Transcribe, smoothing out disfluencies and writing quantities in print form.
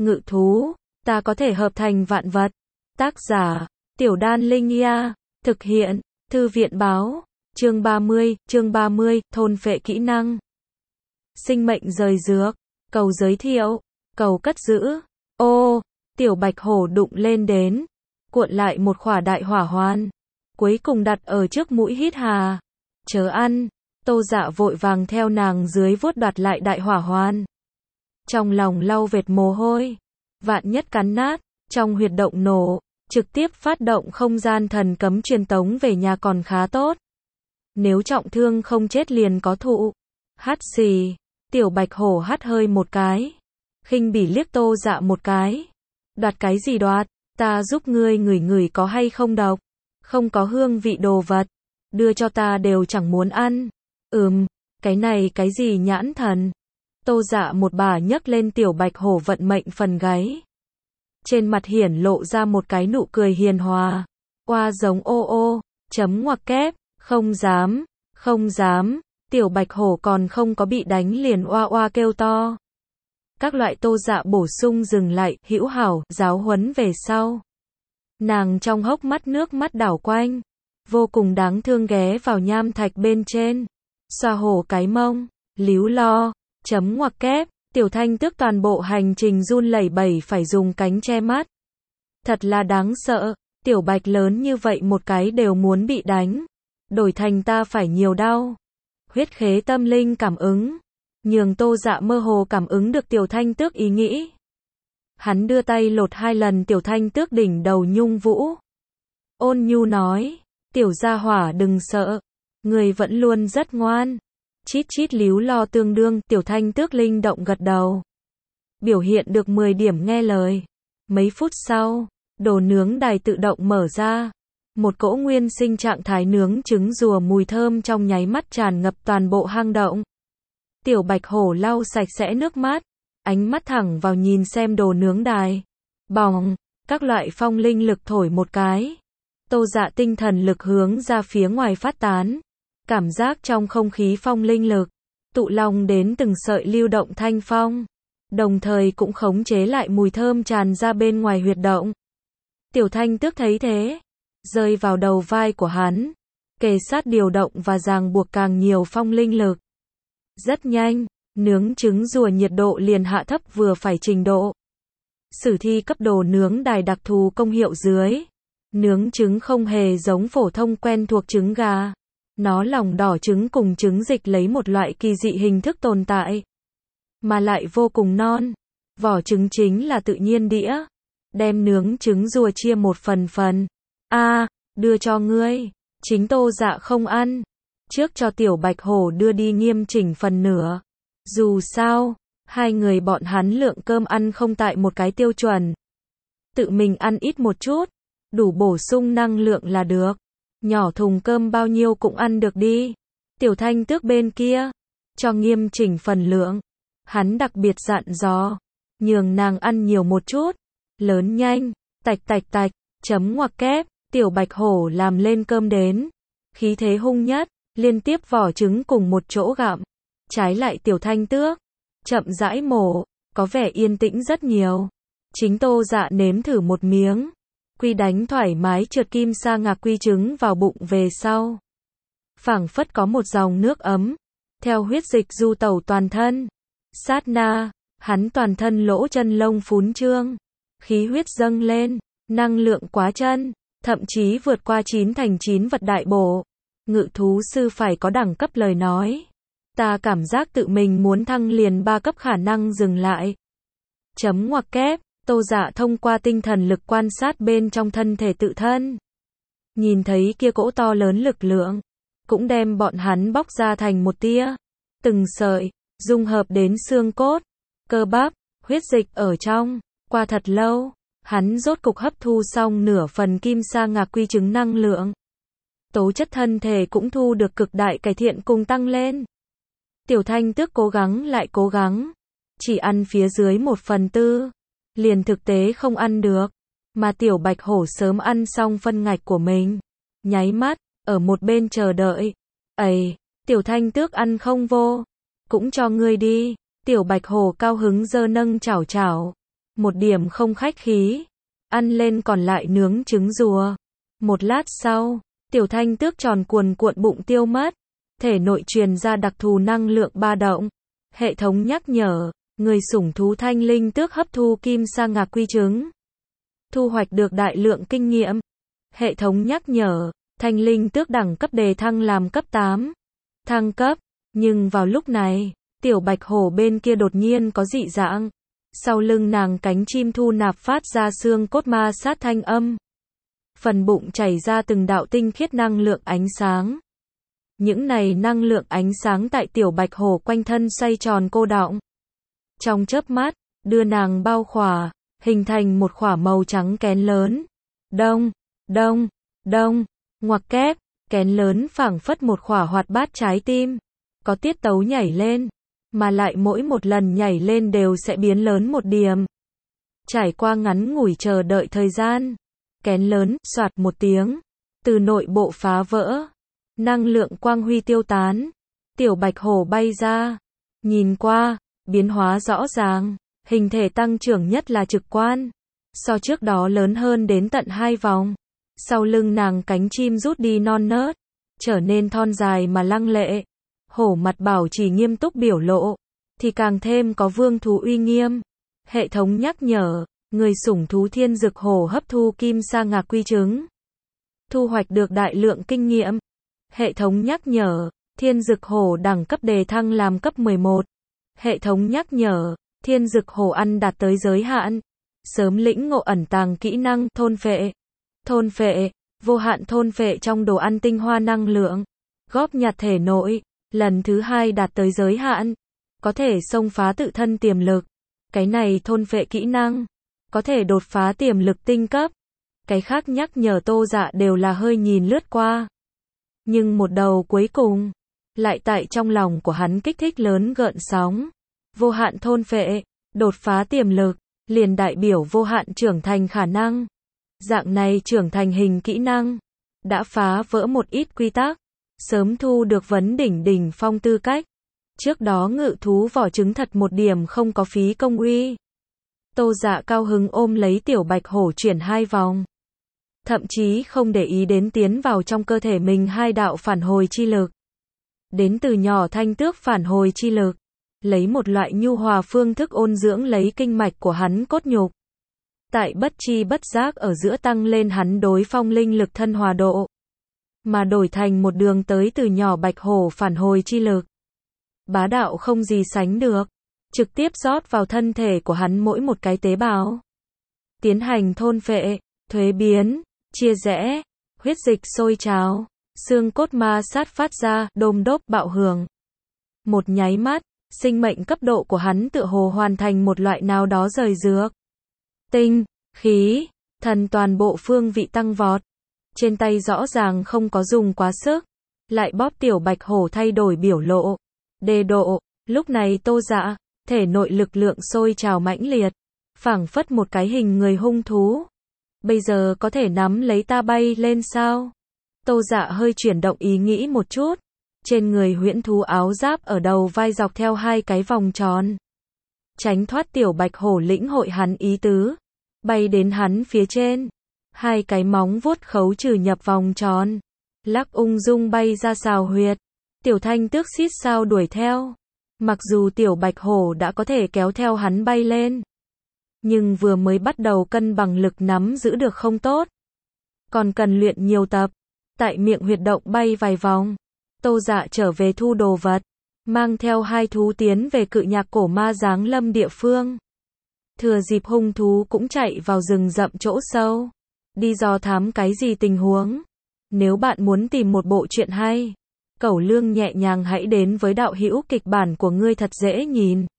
ngự thú, ta có thể hợp thành vạn vật. Tác giả, Tiểu Đan Linh Nha, thực hiện, Thư viện báo, chương 30, thôn phệ kỹ năng. Sinh mệnh rời dược, cầu giới thiệu, cầu cất giữ. Ô, tiểu bạch hổ đụng lên đến, cuộn lại một khỏa đại hỏa hoan, cuối cùng đặt ở trước mũi hít hà. Chớ ăn, Tô Dạ vội vàng theo nàng dưới vuốt đoạt lại đại hỏa hoan. Trong lòng lau vệt mồ hôi, vạn nhất cắn nát, trong huyệt động nổ, trực tiếp phát động không gian thần cấm truyền tống về nhà còn khá tốt. Nếu trọng thương không chết liền có thụ. Hắt xì, tiểu bạch hổ hắt hơi một cái, khinh bỉ liếc Tô Dạ một cái. Đoạt cái gì đoạt, ta giúp ngươi ngửi ngửi có hay không độc, không có hương vị đồ vật, đưa cho ta đều chẳng muốn ăn. Cái này cái gì nhãn thần. Tô Dạ một bà nhấc lên tiểu bạch hổ vận mệnh phần gáy. Trên mặt hiển lộ ra một cái nụ cười hiền hòa. Oa giống ô ô, chấm ngoặc kép, không dám, tiểu bạch hổ còn không có bị đánh liền oa oa kêu to. Các loại Tô Dạ bổ sung dừng lại, hữu hảo, giáo huấn về sau. Nàng trong hốc mắt nước mắt đảo quanh, vô cùng đáng thương ghé vào nham thạch bên trên, xoa hổ cái mông, líu lo, chấm ngoặc kép, tiểu thanh tước toàn bộ hành trình run lẩy bẩy phải dùng cánh che mắt. Thật là đáng sợ, tiểu bạch lớn như vậy một cái đều muốn bị đánh, đổi thành ta phải nhiều đau. Huyết khế tâm linh cảm ứng, nhường Tô Dạ mơ hồ cảm ứng được tiểu thanh tước ý nghĩ. Hắn đưa tay lột 2 lần tiểu thanh tước đỉnh đầu nhung vũ. Ôn nhu nói, tiểu gia hỏa đừng sợ, người vẫn luôn rất ngoan. Chít chít líu lo tương đương, tiểu thanh tước linh động gật đầu. Biểu hiện được 10 điểm nghe lời. Mấy phút sau, đồ nướng đài tự động mở ra. Một cỗ nguyên sinh trạng thái nướng trứng rùa mùi thơm trong nháy mắt tràn ngập toàn bộ hang động. Tiểu bạch hổ lau sạch sẽ nước mắt, ánh mắt thẳng vào nhìn xem đồ nướng đài. Bỏng, các loại phong linh lực thổi một cái. Tô Dạ tinh thần lực hướng ra phía ngoài phát tán. Cảm giác trong không khí phong linh lực, tụ lòng đến từng sợi lưu động thanh phong. Đồng thời cũng khống chế lại mùi thơm tràn ra bên ngoài huyệt động. Tiểu thanh tước thấy thế, rơi vào đầu vai của hắn, kề sát điều động và ràng buộc càng nhiều phong linh lực. Rất nhanh, nướng trứng rùa nhiệt độ liền hạ thấp vừa phải trình độ. Sử thi cấp đồ nướng đài đặc thù công hiệu dưới. Nướng trứng không hề giống phổ thông quen thuộc trứng gà. Nó lòng đỏ trứng cùng trứng dịch lấy một loại kỳ dị hình thức tồn tại. Mà lại vô cùng non. Vỏ trứng chính là tự nhiên đĩa. Đem nướng trứng rùa chia một phần. Đưa cho ngươi. Chính Tô Dạ không ăn. Trước cho tiểu bạch hổ đưa đi nghiêm chỉnh phần nửa. Dù sao, hai người bọn hắn lượng cơm ăn không tại một cái tiêu chuẩn. Tự mình ăn ít một chút, đủ bổ sung năng lượng là được. Nhỏ thùng cơm bao nhiêu cũng ăn được đi. Tiểu thanh tước bên kia, cho nghiêm chỉnh phần lượng. Hắn đặc biệt dặn dò, nhường nàng ăn nhiều một chút. Lớn nhanh, tạch, chấm ngoặc kép, tiểu bạch hổ làm lên cơm đến. Khí thế hung nhất, liên tiếp vỏ trứng cùng một chỗ gặm. Trái lại tiểu thanh tước, chậm rãi mổ, có vẻ yên tĩnh rất nhiều. Chính Tô Dạ nếm thử một miếng. Quy đánh thoải mái trượt kim sa ngạc quy trứng vào bụng về sau. Phảng phất có một dòng nước ấm, theo huyết dịch du tẩu toàn thân. Sát na, hắn toàn thân lỗ chân lông phún trương. Khí huyết dâng lên, năng lượng quá chân, thậm chí vượt qua 9 thành 9 vật đại bổ. Ngự thú sư phải có đẳng cấp lời nói. Ta cảm giác tự mình muốn thăng liền 3 cấp khả năng dừng lại. Chấm ngoặc kép, Tô Dạ thông qua tinh thần lực quan sát bên trong thân thể tự thân. Nhìn thấy kia cỗ to lớn lực lượng, cũng đem bọn hắn bóc ra thành một tia. Từng sợi, dung hợp đến xương cốt, cơ bắp, huyết dịch ở trong. Qua thật lâu, hắn rốt cục hấp thu xong nửa phần kim sa ngạc quy trứng năng lượng. Tố chất thân thể cũng thu được cực đại cải thiện cùng tăng lên. Tiểu thanh tước cố gắng lại cố gắng, chỉ ăn phía dưới 1/4, liền thực tế không ăn được, mà tiểu bạch hổ sớm ăn xong phân ngạch của mình, nháy mắt, ở một bên chờ đợi. Tiểu thanh tước ăn không vô, cũng cho ngươi đi. Tiểu bạch hổ cao hứng giơ nâng chảo chảo, một điểm không khách khí. Ăn lên còn lại nướng trứng rùa. Một lát sau, Tiểu Thanh Tước tròn cuồn cuộn bụng tiêu mất. Thể nội truyền ra đặc thù năng lượng ba động. Hệ thống nhắc nhở, người sủng thú Thanh Linh Tước hấp thu kim sa ngạc quy trứng. Thu hoạch được đại lượng kinh nghiệm. Hệ thống nhắc nhở, Thanh Linh Tước đẳng cấp đề thăng làm cấp 8. Thăng cấp, nhưng vào lúc này, Tiểu Bạch Hổ bên kia đột nhiên có dị dạng. Sau lưng nàng cánh chim thu nạp phát ra xương cốt ma sát thanh âm. Phần bụng chảy ra từng đạo tinh khiết năng lượng ánh sáng. Những này năng lượng ánh sáng tại Tiểu Bạch Hổ quanh thân xoay tròn cô đọng. Trong chớp mắt, đưa nàng bao khỏa, hình thành một khỏa màu trắng kén lớn. Đông, đông, đông, ngoặc kép, kén lớn phảng phất một khỏa hoạt bát trái tim. Có tiết tấu nhảy lên, mà lại mỗi một lần nhảy lên đều sẽ biến lớn một điểm. Trải qua ngắn ngủi chờ đợi thời gian, kén lớn, soạt một tiếng, từ nội bộ phá vỡ. Năng lượng quang huy tiêu tán. Tiểu Bạch Hổ bay ra. Nhìn qua, biến hóa rõ ràng. Hình thể tăng trưởng nhất là trực quan. So trước đó lớn hơn đến tận 2 vòng. Sau lưng nàng cánh chim rút đi non nớt. Trở nên thon dài mà lăng lệ. Hổ mặt bảo trì nghiêm túc biểu lộ. Thì càng thêm có vương thú uy nghiêm. Hệ thống nhắc nhở. Người sủng thú thiên dực hổ hấp thu kim sa ngạc quy trứng. Thu hoạch được đại lượng kinh nghiệm. Hệ thống nhắc nhở, thiên dực hổ đẳng cấp đề thăng làm cấp 11. Hệ thống nhắc nhở, thiên dực hổ ăn đạt tới giới hạn. Sớm lĩnh ngộ ẩn tàng kỹ năng thôn phệ. Thôn phệ, vô hạn thôn phệ trong đồ ăn tinh hoa năng lượng. Góp nhặt thể nội, lần thứ 2 đạt tới giới hạn. Có thể xông phá tự thân tiềm lực. Cái này thôn phệ kỹ năng, có thể đột phá tiềm lực tinh cấp. Cái khác nhắc nhở Tô Dạ đều là hơi nhìn lướt qua. Nhưng một đầu cuối cùng, lại tại trong lòng của hắn kích thích lớn gợn sóng. Vô hạn thôn phệ, đột phá tiềm lực, liền đại biểu vô hạn trưởng thành khả năng. Dạng này trưởng thành hình kỹ năng, đã phá vỡ một ít quy tắc, sớm thu được vấn đỉnh phong tư cách. Trước đó ngự thú vỏ trứng thật một điểm không có phí công uy. Tô Dạ cao hứng ôm lấy Tiểu Bạch Hổ chuyển 2 vòng. Thậm chí không để ý đến tiến vào trong cơ thể mình 2 đạo phản hồi chi lực. Đến từ nhỏ Thanh Tước phản hồi chi lực. Lấy một loại nhu hòa phương thức ôn dưỡng lấy kinh mạch của hắn cốt nhục. Tại bất chi bất giác ở giữa tăng lên hắn đối phong linh lực thân hòa độ. Mà đổi thành một đường tới từ nhỏ Bạch Hổ phản hồi chi lực. Bá đạo không gì sánh được. Trực tiếp rót vào thân thể của hắn mỗi một cái tế bào. Tiến hành thôn phệ, thuế biến, chia rẽ, huyết dịch sôi trào, xương cốt ma sát phát ra, đôm đốp bạo hưởng. Một nháy mắt, sinh mệnh cấp độ của hắn tựa hồ hoàn thành một loại nào đó rời dược. Tinh, khí, thần toàn bộ phương vị tăng vọt. Trên tay rõ ràng không có dùng quá sức, lại bóp Tiểu Bạch Hổ thay đổi biểu lộ. Đề độ, lúc này Tô Dạ, thể nội lực lượng sôi trào mãnh liệt, phảng phất một cái hình người hung thú. Bây giờ có thể nắm lấy ta bay lên sao? Tô Dạ hơi chuyển động ý nghĩ một chút. Trên người huyễn thú áo giáp ở đầu vai dọc theo 2 cái vòng tròn. Tránh thoát Tiểu Bạch Hổ lĩnh hội hắn ý tứ. Bay đến hắn phía trên. 2 cái móng vuốt khấu trừ nhập vòng tròn. Lắc ung dung bay ra xào huyệt. Tiểu Thanh Tước xít sao đuổi theo. Mặc dù Tiểu Bạch Hổ đã có thể kéo theo hắn bay lên. Nhưng vừa mới bắt đầu cân bằng lực nắm giữ được không tốt. Còn cần luyện nhiều tập. Tại miệng huyệt động bay vài vòng. Tô Dạ trở về thu đồ vật. Mang theo 2 thú tiến về Cự Nhạc Cổ Ma giáng lâm địa phương. Thừa dịp hung thú cũng chạy vào rừng rậm chỗ sâu. Đi dò thám cái gì tình huống. Nếu bạn muốn tìm một bộ truyện hay, Cẩu Lương nhẹ nhàng hãy đến với đạo hữu kịch bản của ngươi thật dễ nhìn.